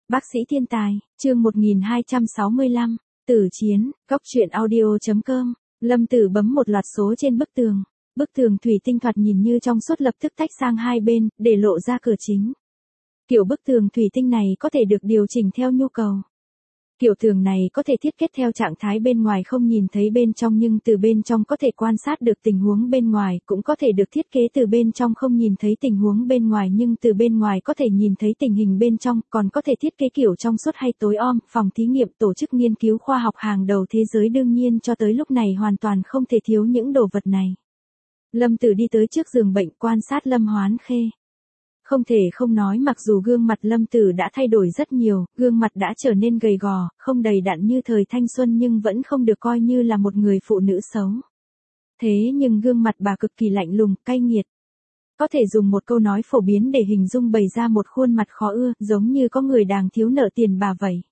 Bác sĩ thiên tài, chương 1265, Tử chiến, góc truyện audio.com. Lâm Tử bấm một loạt số trên bức tường. Bức tường thủy tinh thoạt nhìn như trong suốt lập tức tách sang hai bên, để lộ ra cửa chính. Kiểu bức tường thủy tinh này có thể được điều chỉnh theo nhu cầu. Kiểu tường này có thể thiết kế theo trạng thái bên ngoài không nhìn thấy bên trong nhưng từ bên trong có thể quan sát được tình huống bên ngoài, cũng có thể được thiết kế từ bên trong không nhìn thấy tình huống bên ngoài nhưng từ bên ngoài có thể nhìn thấy tình hình bên trong, còn có thể thiết kế kiểu trong suốt hay tối om. Phòng thí nghiệm tổ chức nghiên cứu khoa học hàng đầu thế giới đương nhiên cho tới lúc này hoàn toàn không thể thiếu những đồ vật này. Lâm Tử đi tới trước giường bệnh quan sát Lâm Hoán Khê. Không thể không nói mặc dù gương mặt Lâm Tử đã thay đổi rất nhiều, gương mặt đã trở nên gầy gò, không đầy đặn như thời thanh xuân nhưng vẫn không được coi như là một người phụ nữ xấu. Thế nhưng gương mặt bà cực kỳ lạnh lùng, cay nghiệt. Có thể dùng một câu nói phổ biến để hình dung bày ra một khuôn mặt khó ưa, giống như có người đang thiếu nợ tiền bà vậy.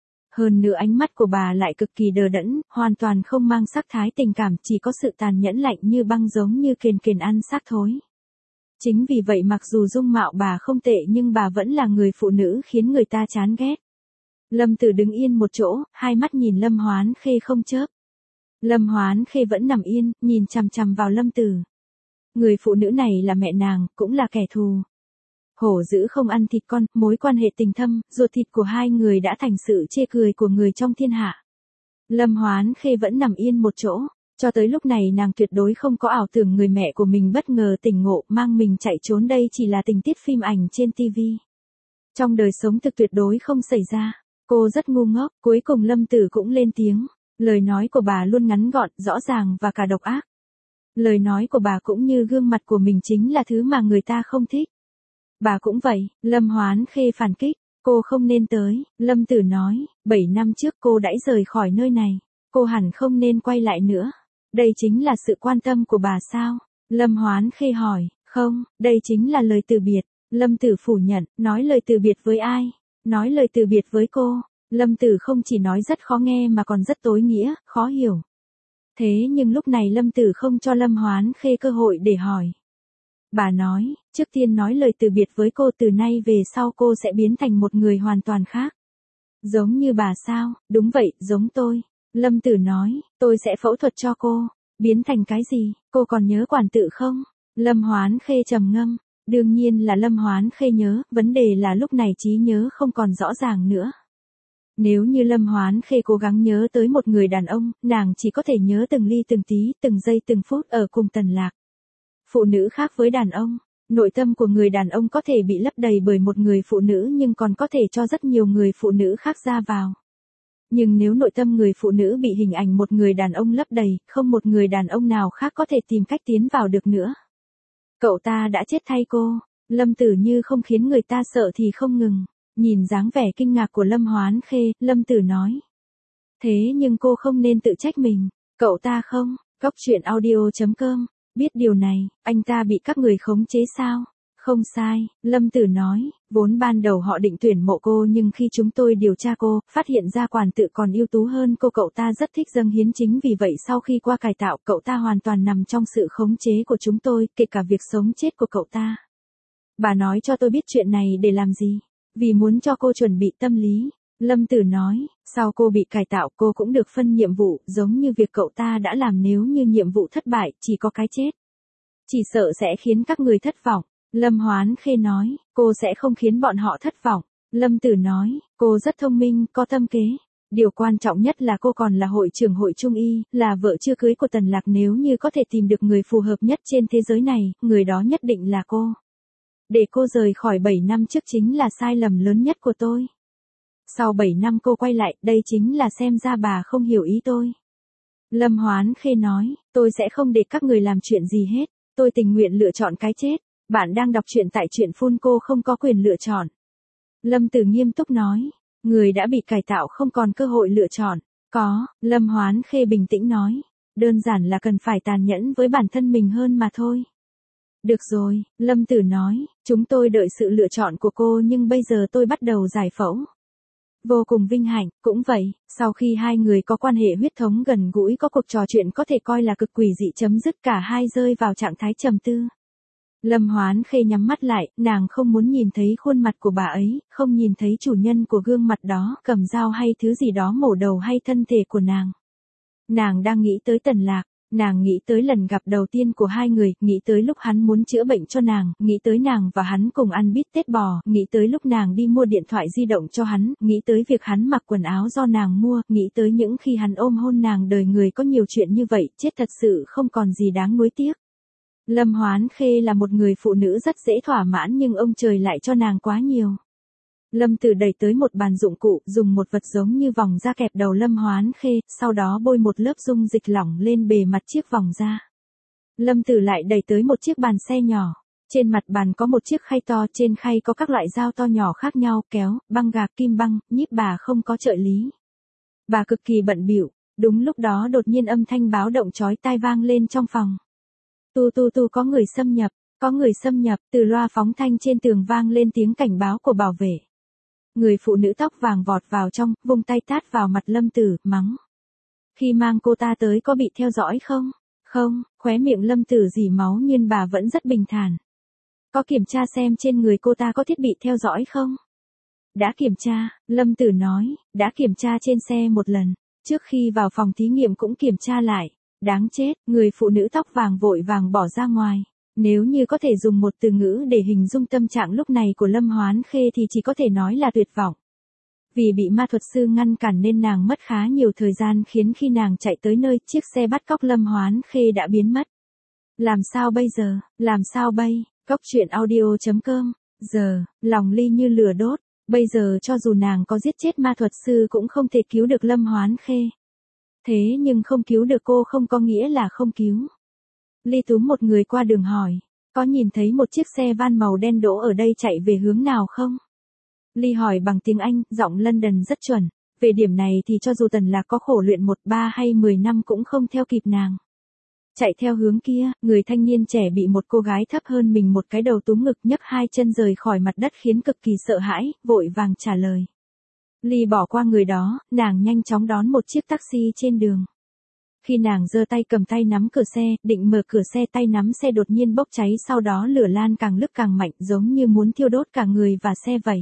Hơn nữa ánh mắt của bà lại cực kỳ đờ đẫn, hoàn toàn không mang sắc thái tình cảm, chỉ có sự tàn nhẫn lạnh như băng giống như kền kền ăn xác thối. Chính vì vậy mặc dù dung mạo bà không tệ nhưng bà vẫn là người phụ nữ khiến người ta chán ghét. Lâm Tử đứng yên một chỗ, hai mắt nhìn Lâm Hoán Khê không chớp. Lâm Hoán Khê vẫn nằm yên, nhìn chằm chằm vào Lâm Tử. Người phụ nữ này là mẹ nàng, cũng là kẻ thù. Hổ dữ không ăn thịt con, mối quan hệ tình thâm, ruột thịt của hai người đã thành sự chê cười của người trong thiên hạ. Lâm Hoán Khê vẫn nằm yên một chỗ. Cho tới lúc này nàng tuyệt đối không có ảo tưởng người mẹ của mình bất ngờ tỉnh ngộ mang mình chạy trốn đây chỉ là tình tiết phim ảnh trên TV. Trong đời sống thực tuyệt đối không xảy ra. Cô rất ngu ngốc, cuối cùng Lâm Tử cũng lên tiếng. Lời nói của bà luôn ngắn gọn, rõ ràng và cả độc ác. Lời nói của bà cũng như gương mặt của mình chính là thứ mà người ta không thích. Bà cũng vậy, Lâm Hoán Khê phản kích. Cô không nên tới, Lâm Tử nói, 7 năm trước cô đã rời khỏi nơi này. Cô hẳn không nên quay lại nữa. Đây chính là sự quan tâm của bà sao? Lâm Hoán Khê hỏi, không, đây chính là lời từ biệt. Lâm Tử phủ nhận, nói lời từ biệt với ai? Nói lời từ biệt với cô. Lâm Tử không chỉ nói rất khó nghe mà còn rất tối nghĩa, khó hiểu. Thế nhưng lúc này Lâm Tử không cho Lâm Hoán Khê cơ hội để hỏi. Bà nói, trước tiên nói lời từ biệt với cô, từ nay về sau cô sẽ biến thành một người hoàn toàn khác. Giống như bà sao? Đúng vậy, giống tôi. Lâm Tử nói, tôi sẽ phẫu thuật cho cô. Biến thành cái gì? Cô còn nhớ quản tự không? Lâm Hoán Khê trầm ngâm. Đương nhiên là Lâm Hoán Khê nhớ, vấn đề là lúc này trí nhớ không còn rõ ràng nữa. Nếu như Lâm Hoán Khê cố gắng nhớ tới một người đàn ông, nàng chỉ có thể nhớ từng ly từng tí, từng giây từng phút ở cùng Tần Lạc. Phụ nữ khác với đàn ông. Nội tâm của người đàn ông có thể bị lấp đầy bởi một người phụ nữ nhưng còn có thể cho rất nhiều người phụ nữ khác ra vào. Nhưng nếu nội tâm người phụ nữ bị hình ảnh một người đàn ông lấp đầy, không một người đàn ông nào khác có thể tìm cách tiến vào được nữa. Cậu ta đã chết thay cô. Lâm Tử như không khiến người ta sợ thì không ngừng. Nhìn dáng vẻ kinh ngạc của Lâm Hoán Khê, Lâm Tử nói. Thế nhưng cô không nên tự trách mình. Cậu ta không, góc truyện audio.com. Biết điều này, anh ta bị các người khống chế sao? Không sai, Lâm Tử nói, vốn ban đầu họ định tuyển mộ cô nhưng khi chúng tôi điều tra cô, phát hiện ra quản tự còn ưu tú hơn cô. Cậu ta rất thích dâng hiến, chính vì vậy sau khi qua cải tạo cậu ta hoàn toàn nằm trong sự khống chế của chúng tôi, kể cả việc sống chết của cậu ta. Bà nói cho tôi biết chuyện này để làm gì? Vì muốn cho cô chuẩn bị tâm lý. Lâm Tử nói, sau cô bị cải tạo cô cũng được phân nhiệm vụ, giống như việc cậu ta đã làm, nếu như nhiệm vụ thất bại, chỉ có cái chết. Chỉ sợ sẽ khiến các người thất vọng. Lâm Hoán Khê nói, cô sẽ không khiến bọn họ thất vọng. Lâm Tử nói, cô rất thông minh, có tâm kế. Điều quan trọng nhất là cô còn là hội trưởng hội Trung Y, là vợ chưa cưới của Tần Lạc. Nếu như có thể tìm được người phù hợp nhất trên thế giới này, người đó nhất định là cô. Để cô rời khỏi 7 năm trước chính là sai lầm lớn nhất của tôi. Sau 7 năm cô quay lại, đây chính là xem ra bà không hiểu ý tôi. Lâm Hoán Khê nói, tôi sẽ không để các người làm chuyện gì hết. Tôi tình nguyện lựa chọn cái chết. Bạn đang đọc truyện tại truyện phun, cô không có quyền lựa chọn. Lâm Tử nghiêm túc nói, người đã bị cải tạo không còn cơ hội lựa chọn. Có, Lâm Hoán Khê bình tĩnh nói, đơn giản là cần phải tàn nhẫn với bản thân mình hơn mà thôi. Được rồi, Lâm Tử nói, chúng tôi đợi sự lựa chọn của cô nhưng bây giờ tôi bắt đầu giải phẫu. Vô cùng vinh hạnh, cũng vậy, sau khi hai người có quan hệ huyết thống gần gũi, có cuộc trò chuyện có thể coi là cực quỷ dị chấm dứt, cả hai rơi vào trạng thái trầm tư. Lâm Hoán Khê nhắm mắt lại, nàng không muốn nhìn thấy khuôn mặt của bà ấy, không nhìn thấy chủ nhân của gương mặt đó, cầm dao hay thứ gì đó mổ đầu hay thân thể của nàng. Nàng đang nghĩ tới Tần Lạc, nàng nghĩ tới lần gặp đầu tiên của hai người, nghĩ tới lúc hắn muốn chữa bệnh cho nàng, nghĩ tới nàng và hắn cùng ăn bít tết bò, nghĩ tới lúc nàng đi mua điện thoại di động cho hắn, nghĩ tới việc hắn mặc quần áo do nàng mua, nghĩ tới những khi hắn ôm hôn nàng. Đời người có nhiều chuyện như vậy, chết thật sự không còn gì đáng nuối tiếc. Lâm Hoán Khê là một người phụ nữ rất dễ thỏa mãn nhưng ông trời lại cho nàng quá nhiều. Lâm Tử đẩy tới một bàn dụng cụ, dùng một vật giống như vòng da kẹp đầu Lâm Hoán Khê, sau đó bôi một lớp dung dịch lỏng lên bề mặt chiếc vòng da. Lâm Tử lại đẩy tới một chiếc bàn xe nhỏ. Trên mặt bàn có một chiếc khay to, trên khay có các loại dao to nhỏ khác nhau, kéo, băng gạc, kim băng, nhíp. Bà không có trợ lý. Bà cực kỳ bận bịu. Đúng lúc đó đột nhiên âm thanh báo động chói tai vang lên trong phòng. Tu tu tu, có người xâm nhập, có người xâm nhập. Từ loa phóng thanh trên tường vang lên tiếng cảnh báo của bảo vệ. Người phụ nữ tóc vàng vọt vào trong, vung tay tát vào mặt Lâm Tử, mắng. Khi mang cô ta tới có bị theo dõi không? Không, khóe miệng Lâm Tử rỉ máu nhưng bà vẫn rất bình thản. Có kiểm tra xem trên người cô ta có thiết bị theo dõi không? Đã kiểm tra, Lâm Tử nói, đã kiểm tra trên xe một lần, trước khi vào phòng thí nghiệm cũng kiểm tra lại. Đáng chết, người phụ nữ tóc vàng vội vàng bỏ ra ngoài. Nếu như có thể dùng một từ ngữ để hình dung tâm trạng lúc này của Lâm Hoán Khê thì chỉ có thể nói là tuyệt vọng. Vì bị ma thuật sư ngăn cản nên nàng mất khá nhiều thời gian, khiến khi nàng chạy tới nơi chiếc xe bắt cóc Lâm Hoán Khê đã biến mất. Làm sao bây giờ, làm sao bây, Cóc truyện audio.com, giờ, lòng Ly như lửa đốt, bây giờ cho dù nàng có giết chết ma thuật sư cũng không thể cứu được Lâm Hoán Khê. Thế nhưng không cứu được cô không có nghĩa là không cứu. Ly túm một người qua đường hỏi, có nhìn thấy một chiếc xe van màu đen đỗ ở đây chạy về hướng nào không? Ly hỏi bằng tiếng Anh, giọng London rất chuẩn. Về điểm này thì cho dù Tần Lạc có khổ luyện 1, 3 hay 10 năm cũng không theo kịp nàng. Chạy theo hướng kia, người thanh niên trẻ bị một cô gái thấp hơn mình một cái đầu túm ngực nhấc hai chân rời khỏi mặt đất khiến cực kỳ sợ hãi, vội vàng trả lời. Ly bỏ qua người đó, nàng nhanh chóng đón một chiếc taxi trên đường. Khi nàng giơ tay cầm tay nắm cửa xe, định mở cửa xe, tay nắm xe đột nhiên bốc cháy, sau đó lửa lan càng lúc càng mạnh giống như muốn thiêu đốt cả người và xe vậy.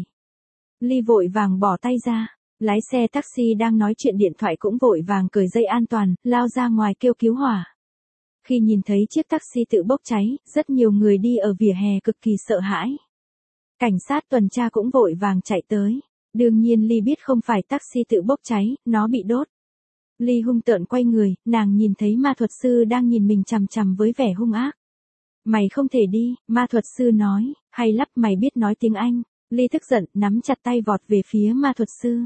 Ly vội vàng bỏ tay ra, lái xe taxi đang nói chuyện điện thoại cũng vội vàng cởi dây an toàn, lao ra ngoài kêu cứu hỏa. Khi nhìn thấy chiếc taxi tự bốc cháy, rất nhiều người đi ở vỉa hè cực kỳ sợ hãi. Cảnh sát tuần tra cũng vội vàng chạy tới. Đương nhiên Ly biết không phải taxi tự bốc cháy, nó bị đốt. Ly hung tợn quay người, nàng nhìn thấy ma thuật sư đang nhìn mình chằm chằm với vẻ hung ác. Mày không thể đi, ma thuật sư nói, hay lắm mày biết nói tiếng Anh. Ly tức giận, nắm chặt tay vọt về phía ma thuật sư.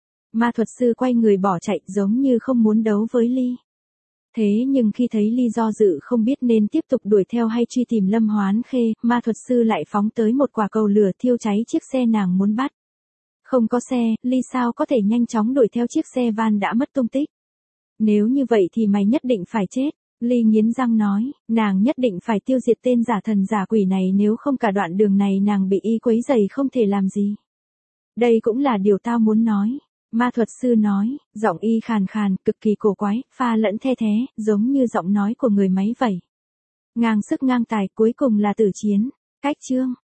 Ma thuật sư quay người bỏ chạy giống như không muốn đấu với Ly. Thế nhưng khi thấy Ly do dự không biết nên tiếp tục đuổi theo hay truy tìm Lâm Hoán Khê, ma thuật sư lại phóng tới một quả cầu lửa thiêu cháy chiếc xe nàng muốn bắt. Không có xe, Ly sao có thể nhanh chóng đuổi theo chiếc xe van đã mất tung tích. Nếu như vậy thì mày nhất định phải chết. Ly nghiến răng nói, nàng nhất định phải tiêu diệt tên giả thần giả quỷ này, nếu không cả đoạn đường này nàng bị y quấy rầy không thể làm gì. Đây cũng là điều tao muốn nói. Ma thuật sư nói, giọng y khàn khàn, cực kỳ cổ quái, pha lẫn the thé, giống như giọng nói của người máy vậy. Ngang sức ngang tài, cuối cùng là tử chiến. Cách chương.